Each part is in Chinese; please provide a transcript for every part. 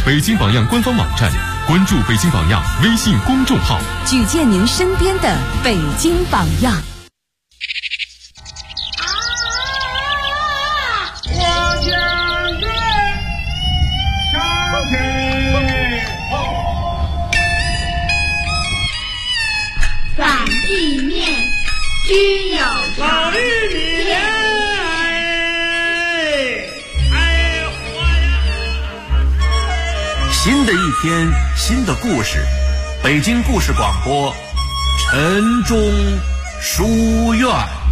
北京榜样官方网站，关注北京榜样微信公众号， 举荐您身边的北京榜样。 我将军上天反地面均有老玉米新的一天，新的故事，北京故事广播，晨钟书院。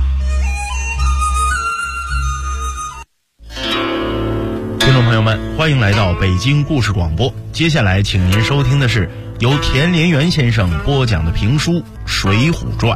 听众朋友们，欢迎来到北京故事广播。接下来，请您收听的是由田连元先生播讲的评书《水浒传》。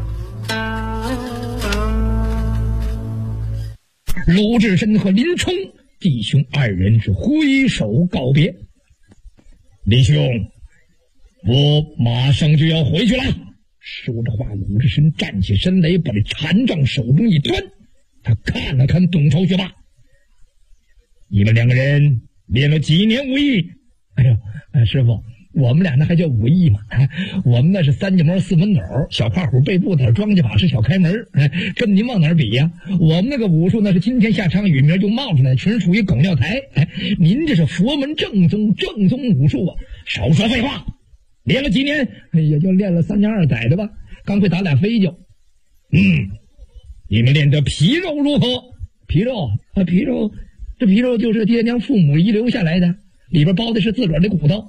鲁智深和林冲弟兄二人是挥手告别。林兄，我马上就要回去了。说着话，鲁智深站起身来，把这禅杖手中一端，他看了看董超、学霸，你们两个人练了几年武艺？哎呦，师傅，我们俩那还叫武艺吗？我们那是三脚猫四门斗，小跨虎背部子，庄稼法是小开门，跟您往哪儿比呀？我们那个武术那是今天下场雨名就冒出来，纯属于狗尿台。您这是佛门正宗武术啊！少说废话，练了几年？也就练了3年2载的吧，刚会打俩飞就。你们练的皮肉如何？皮肉啊，皮肉，这皮肉就是爹娘父母遗留下来的，里边包的是自个儿的骨头。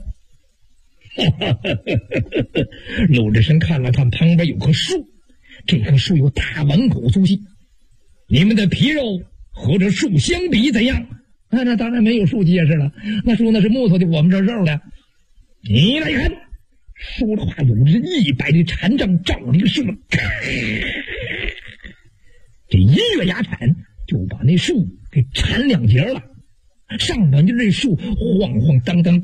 鲁智深看了看旁边有棵树，这棵树有大碗口粗细，你们的皮肉和这树相比怎样？那当然没有树结实了，那树那是木头的，我们这肉的。你来看。说的话，鲁智深一摆这禅杖照着这个树，这一跃牙铲就把那树给缠2截了，上边就这树晃晃荡荡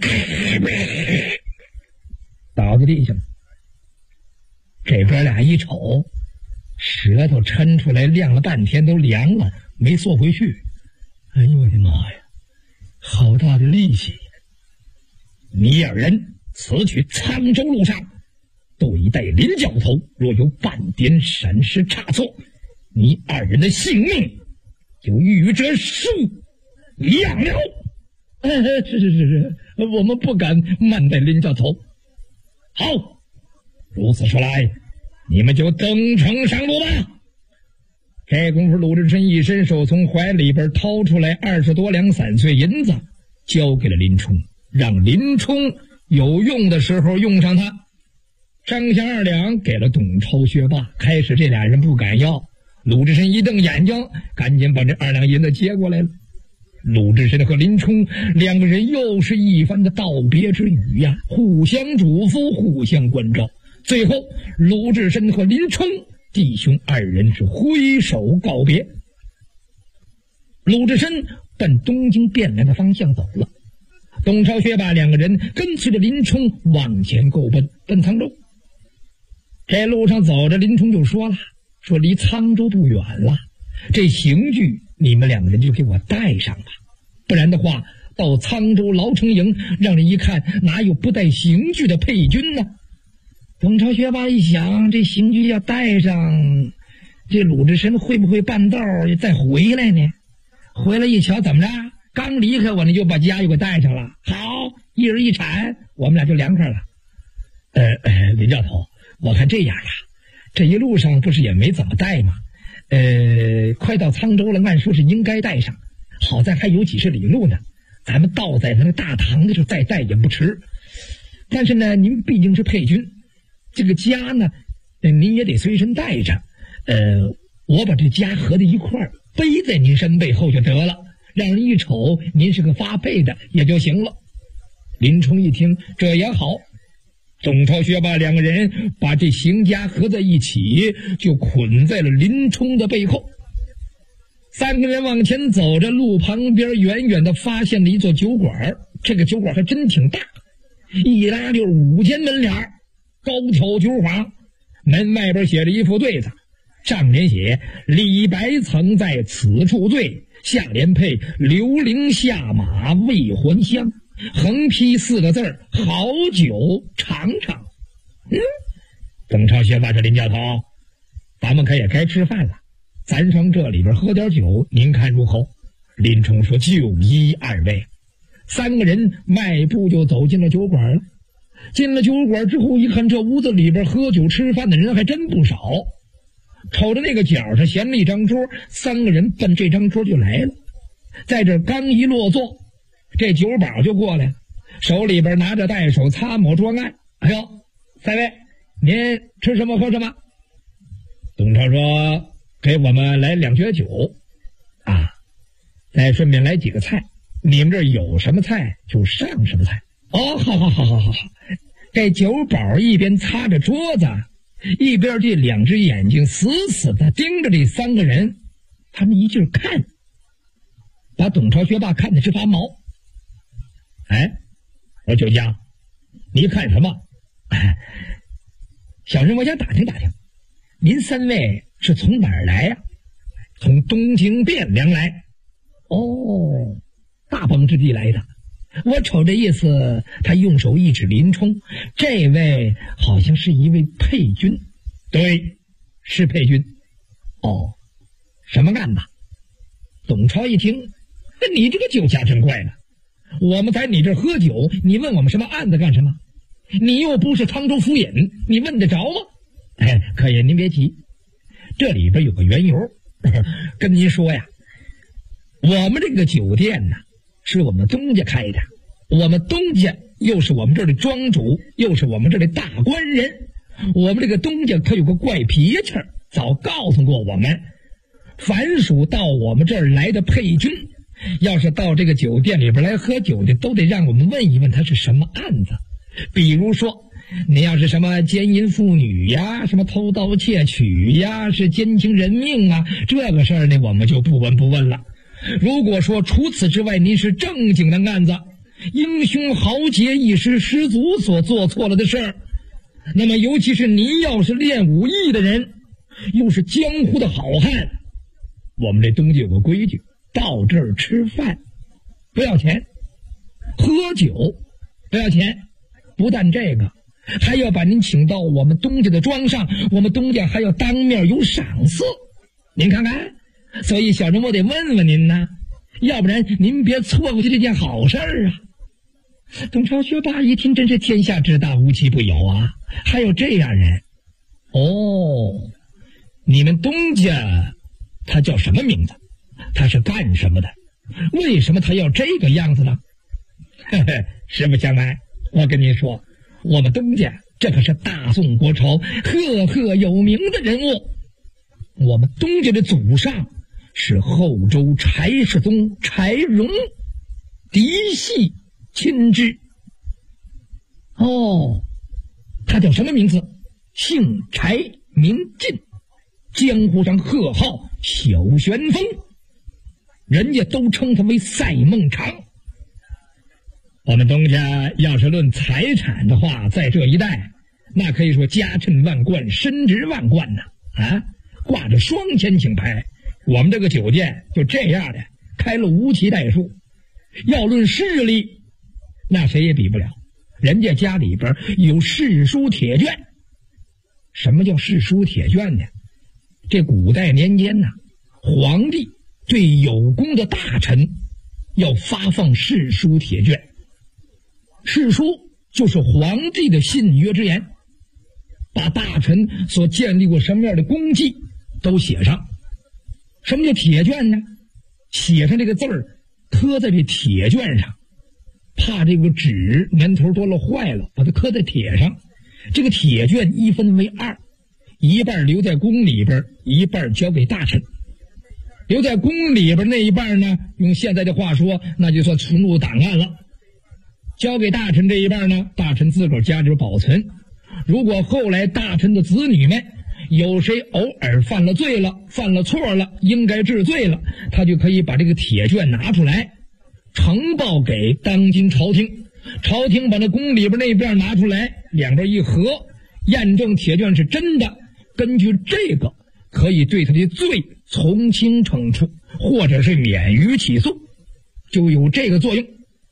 倒在地上。这哥俩一瞅，舌头抻出来亮了半天，都凉了，没缩回去。哎呦我的妈呀，好大的力气！你二人此去沧州路上，都已带林教头，若有半点闪失差错，你二人的性命就与这树一样了。是，我们不敢慢待林教头。好，如此说来，你们就登城上路吧。这功夫，鲁智深一伸手，从怀里边掏出来20多两散碎银子，交给了林冲，让林冲有用的时候用上它。剩下2两给了董超、学霸。开始这俩人不敢要，鲁智深一瞪眼睛，赶紧把这2两银子接过来了。鲁智深和林冲两个人又是一番的道别之语呀，互相嘱咐，互相关照。最后，鲁智深和林冲弟兄2人是挥手告别。鲁智深奔东京汴梁的方向走了，董超、学霸2个人跟随着林冲往前够奔沧州。这路上走着，林冲就说了，说离沧州不远了，这刑具你们2个人就给我带上吧，不然的话到沧州牢城营，让人一看哪有不带刑具的配军呢？董超、学霸一想，这刑具要带上，这鲁智深会不会半道再回来呢？回来一瞧，怎么着？刚离开我呢，就把家又给带上了。好，一人一铲，我们俩就凉快了。林教头，我看这样啊，这一路上不是也没怎么带吗？快到沧州了，按说是应该带上，好在还有几十里路呢，咱们到在那个大堂的时候再带也不迟。但是呢，您毕竟是配军，这个家呢，您也得随身带着。我把这家合在一块儿，背在您身背后就得了，让人一瞅您是个发配的也就行了。林冲一听，这也好。董超、学霸2个人把这行家合在一起，就捆在了林冲的背后。3个人往前走着，路旁边远远的发现了一座酒馆，这个酒馆还真挺大，一拉就5间门脸，高挑酒坊，门外边写着一副对子，上联写李白曾在此处醉，下联配刘伶下马未还乡。 横批4个字：好酒尝尝。邓超学霸说：“林教头，咱们可也该吃饭了，咱上这里边喝点酒，您看如何？”林冲说：“就依二位。”3个人迈步就走进了酒馆了。进了酒馆之后，一看这屋子里边喝酒吃饭的人还真不少。瞅着那个角上闲了一张桌，3个人奔这张桌就来了。在这刚一落座，这酒保就过来了，手里边拿着带手擦抹桌案。“哎呦，3位，您吃什么喝什么？”董超说：“给我们来2爵酒啊，再顺便来几个菜，你们这有什么菜就上什么菜。”“哦，好。”这酒保一边擦着桌子，一边这2只眼睛死死地盯着这3个人，他们一劲儿看，把董超学霸看得直发毛。“哎，我说酒家，你看什么？”“小人我想打听打听，您3位是从哪儿来呀？”“从东京汴梁来。”“哦，大崩之地来的。”我瞅这意思，他用手一指林冲，这位好像是一位配军。“对，是配军。”“哦，什么案吧？”董超一听，你这个酒家真怪了，我们在你这喝酒，你问我们什么案子干什么？你又不是沧州府尹，你问得着吗？”“可爷您别急，这里边有个缘由。跟您说呀，我们这个酒店呢，是我们东家开的，我们东家又是我们这儿的庄主，又是我们这儿的大官人。我们这个东家可有个怪脾气，早告诉过我们，凡属到我们这儿来的配军，要是到这个酒店里边来喝酒的，都得让我们问一问他是什么案子。比如说你要是什么奸淫妇女呀，什么偷盗窃取呀，是奸情人命啊，这个事儿呢我们就不问了。如果说除此之外您是正经的案子，英雄豪杰一时失足所做错了的事儿，那么尤其是您要是练武艺的人，又是江湖的好汉，我们这东家有个规矩，到这儿吃饭不要钱，喝酒不要钱，不但这个，还要把您请到我们东家的庄上，我们东家还要当面有赏赐，您看看。所以小人我得问问您呢，要不然您别错过去这件好事儿啊。董超学霸一听，真是天下之大无奇不有啊，还有这样人。哦，你们东家他叫什么名字？他是干什么的？为什么他要这个样子呢？实不相瞒，我跟您说，我们东家这可是大宋国朝赫赫有名的人物。我们东家的祖上是后周柴世宗柴荣嫡系亲支。哦，他叫什么名字？姓柴名进，江湖上贺号小旋风，人家都称他为赛孟尝。我们东家要是论财产的话，在这一带那可以说家趁万贯，身值万贯呢。挂着双千请牌，我们这个酒店就这样的开了无其代数。要论势力，那谁也比不了，人家家里边有世书铁券。什么叫世书铁券呢？这古代年间呢，皇帝对有功的大臣要发放世书铁券。世书就是皇帝的信约之言，把大臣所建立过什么样的功绩都写上。什么叫铁券呢？写上这个字儿，刻在这铁券上，怕这个纸年头多了坏了，把它刻在铁上。这个铁券一分为2，一半留在宫里边，一半交给大臣。留在宫里边那一半呢，用现在的话说，那就算存入档案了。交给大臣这一半呢，大臣自个儿家里保存。如果后来大臣的子女们有谁偶尔犯了罪了，犯了错了，应该治罪了，他就可以把这个铁券拿出来呈报给当今朝廷。朝廷把那宫里边那边拿出来，两边一合，验证铁券是真的，根据这个可以对他的罪从轻惩处，或者是免于起诉，就有这个作用。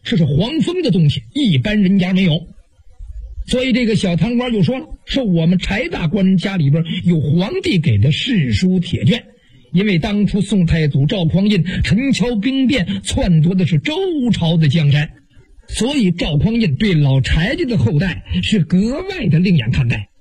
这是皇封的东西，一般人家没有。所以这个小堂官就说了，说我们柴大官人家里边有皇帝给的誓书铁卷，因为当初宋太祖赵匡胤陈桥兵变篡夺的是周朝的江山，所以赵匡胤对老柴家的后代是格外的另眼看待。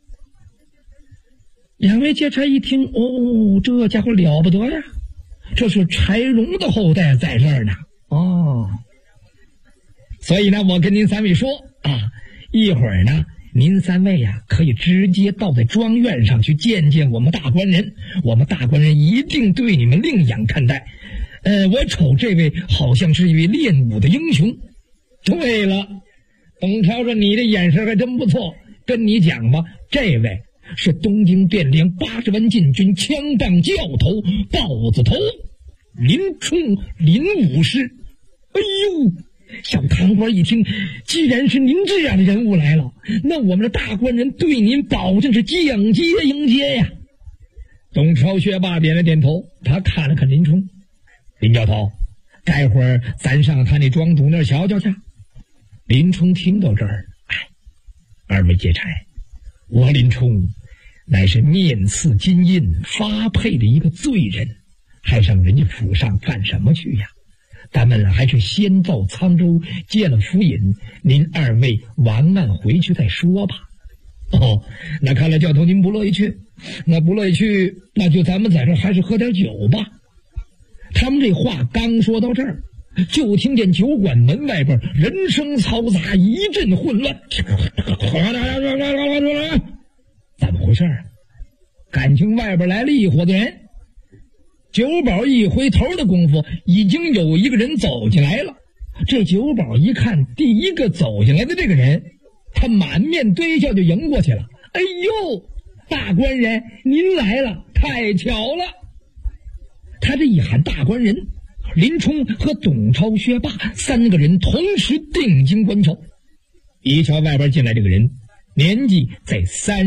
两位劫差一听，哦，这家伙了不得呀，这是柴荣的后代在这儿呢。哦，所以呢，我跟您三位说啊，一会儿呢，您三位呀，可以直接到在庄院上去见见我们大官人，我们大官人一定对你们另眼看待。我瞅这位好像是一位练武的英雄。对了，董超说你的眼神还真不错，跟你讲吧，这位是东京汴梁80万禁军枪棒教头豹子头林冲林武师。哎呦，小堂官一听，既然是您这样的人物来了，那我们的大官人对您保证是降阶迎接呀。董超学霸点了点头，他看了看林冲，林教头，待会儿咱上他那庄主那儿瞧瞧去。林冲听到这儿，二位劫差，我林冲乃是面刺金印发配的一个罪人，还上人家府上干什么去呀？咱们还是先到沧州接了府尹，您二位完案回去再说吧。哦，那看来教头您不乐意去，那不乐意去，那就咱们在这还是喝点酒吧。他们这话刚说到这儿，就听见酒馆门外边人声嘈杂，一阵混乱。怎么回事啊？感情外边来了一伙子人。酒保一回头的功夫，已经有一个人走进来了。这酒保一看第一个走进来的这个人，他满面堆笑就迎过去了。哎呦，大官人您来了，太巧了。他这一喊大官人，林冲和董超、薛霸三个人同时定睛观瞧。一瞧外边进来这个人，年纪在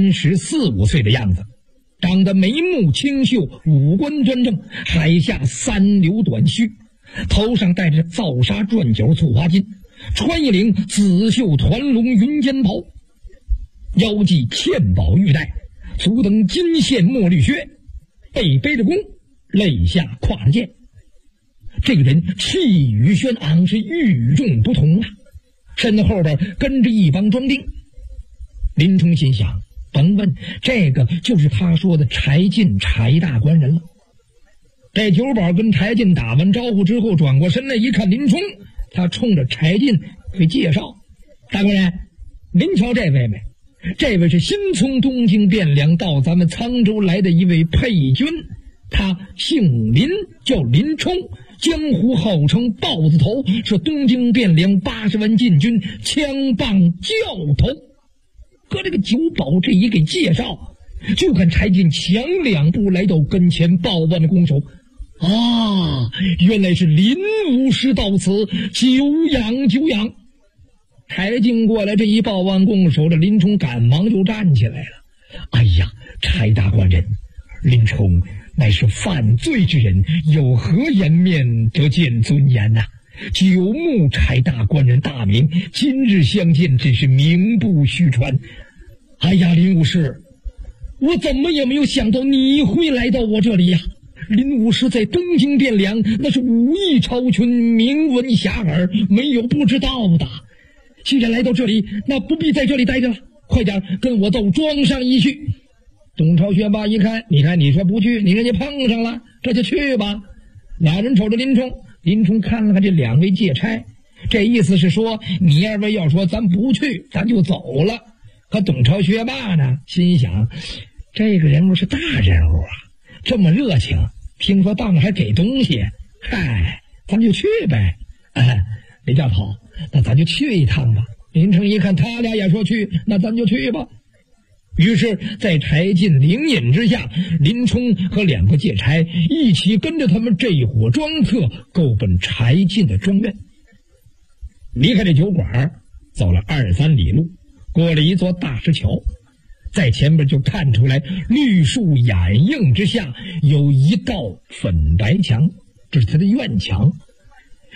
34、35岁的样子，长得眉目清秀，五官端正，海下三绺短须，头上戴着皂纱转角簇花巾，穿一领紫绣团龙云肩袍，腰系嵌宝玉带，足蹬金线墨绿靴，背背着弓，肋下挎着剑。这个人气宇轩昂，是与众不同啊，身后边跟着一帮庄丁。林冲心想，甭问，这个就是他说的柴进柴大官人了。这酒保跟柴进打完招呼之后，转过身来一看林冲，他冲着柴进会介绍：大官人，您瞧这位没？这位是新从东京汴梁到咱们沧州来的一位配军，他姓林，叫林冲，江湖号称豹子头，是东京汴梁80万禁军枪棒教头。和这个酒保这一给介绍，就看柴进强两步来到跟前，报腕的拱手。啊，原来是林武师到此，久仰久仰。柴进过来这一报腕拱手，这林冲赶忙就站起来了。哎呀，柴大官人，林冲乃是犯罪之人，有何颜面得见尊严呐？久慕柴大官人大名，今日相见真是名不虚传。哎呀，林武师，我怎么也没有想到你会来到我这里呀！林武师在东京汴梁那是武艺超群，名闻遐迩，没有不知道的。既然来到这里，那不必在这里待着了，快点跟我到庄上一去。董超、薛霸一看，你看你说不去，你人家碰上了，这就去吧。俩人瞅着林冲，林冲看了看这两位劫差，这意思是说，你二位要说咱不去，咱就走了。可董超、薛霸呢，心想，这个人物是大人物啊，这么热情，听说当还给东西，嗨，咱就去呗。林教头，那咱就去一趟吧。林冲一看他俩也说去，那咱就去吧。于是在柴进领引之下，林冲和两个劫差一起跟着他们这一伙庄客够奔柴进的庄院。离开这酒馆，走了2、3里路，过了一座大石桥，在前边就看出来绿树掩映之下有一道粉白墙，这是他的院墙。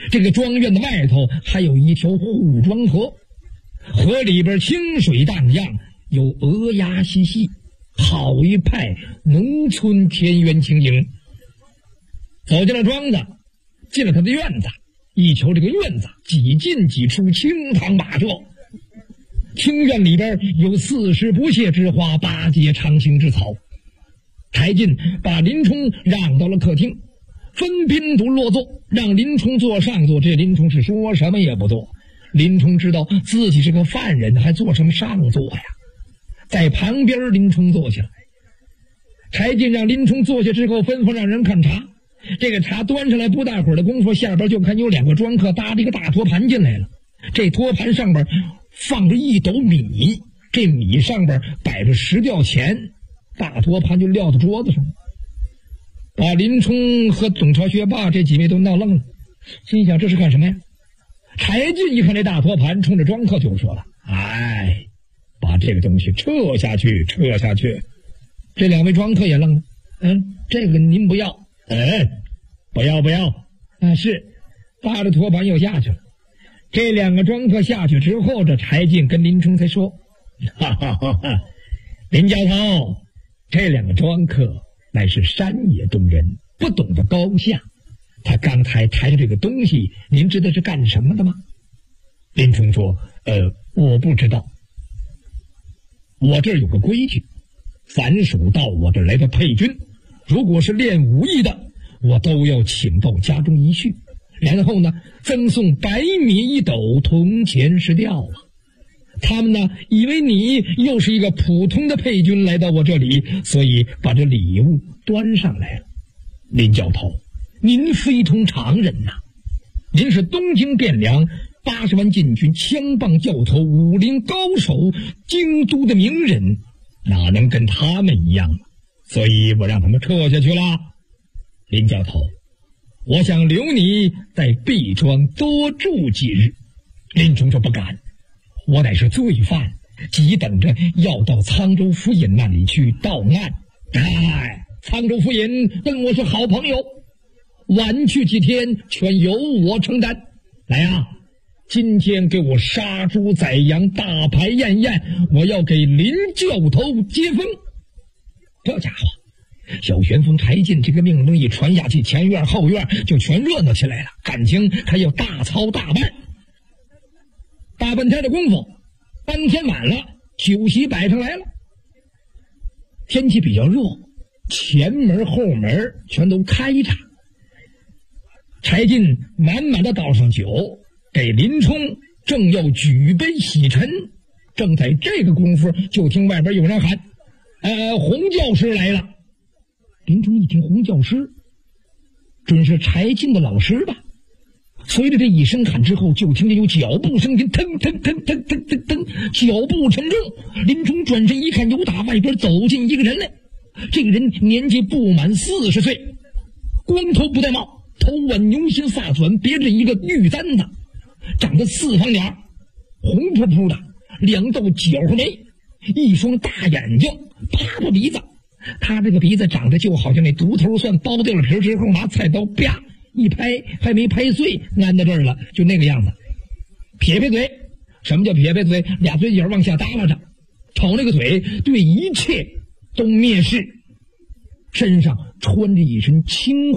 这个庄院的外头还有一条护庄河，河里边清水荡漾，有鹅鸭嬉戏，好一派农村田园情景。走进了庄子，进了他的院子，一瞧这个院子几进几出，清堂瓦舍。庭院里边有40不谢之花，8节长青之草。柴进把林冲让到了客厅，分宾主落座，让林冲坐上座。这林冲是说什么也不做。林冲知道自己是个犯人，还坐什么上座呀？在旁边林冲坐下了。柴进让林冲坐下之后，吩咐让人看茶。这个茶端上来不大会儿的功夫，下边就看有2个庄客搭着一个大托盘进来了。这托盘上边放着1斗米，这米上边摆着10吊钱，大托盘就撂到桌子上了。把林冲和董朝学霸这几位都闹愣了，心想这是干什么呀？柴进一看这大托盘，冲着庄客就说了：“哎，把这个东西撤下去，撤下去。”这2位庄客也愣了，这个您不要。不要啊，是。搭着托盘又下去了。这2个庄客下去之后，这柴进跟林冲才说：“哈哈哈哈，林教头，这2个庄客乃是山野中人，不懂得高下。他刚才抬着这个东西，您知道是干什么的吗？”林冲说：“我不知道。我这儿有个规矩，凡属到我这儿来的配军，如果是练武艺的，我都要请到家中一叙，然后呢，赠送白米1斗，铜钱10吊啊。他们呢，以为你又是一个普通的配军来到我这里，所以把这礼物端上来了。林教头，您非同常人呐！您是东京汴梁80万禁军枪棒教头，武林高手，京都的名人，哪能跟他们一样呢？所以我让他们撤下去了。林教头，我想留你在毕庄多住几日。”林冲说：“不敢，我乃是罪犯，急等着要到沧州府尹那里去到案。沧州府尹跟我是好朋友，晚去几天全由我承担。来啊，今天给我杀猪宰羊，大排宴宴，我要给林教头接风。”这家伙小旋风柴进这个命令一传下去，前院后院就全热闹起来了，感情还要大操大办。大半天的功夫，当天晚了，酒席摆上来了。天气比较热，前门后门全都开着。柴进满满的倒上酒给林冲，正要举杯洗尘，正在这个功夫，就听外边有人喊：“洪教师来了。”林冲一听洪教师，准是柴进的老师吧。随着这一声喊之后，就听见有脚步声音，腾腾腾腾腾腾腾，脚步沉重。林冲转身一看，由打外边走进一个人来。这个人年纪不满40岁，光头不戴帽，头挽牛心发卷，别着一个玉簪子，长得4方脸，红扑扑的，2道角眉，一双大眼睛，啪啪鼻子。他这个鼻子长得就好像那独头蒜剥掉了皮之后，拿菜刀啪一拍，还没拍碎，安在这儿了，就那个样子。撇撇嘴，什么叫撇撇嘴？2嘴角往下耷拉着，瞅那个嘴，对一切都蔑视。身上穿着一身青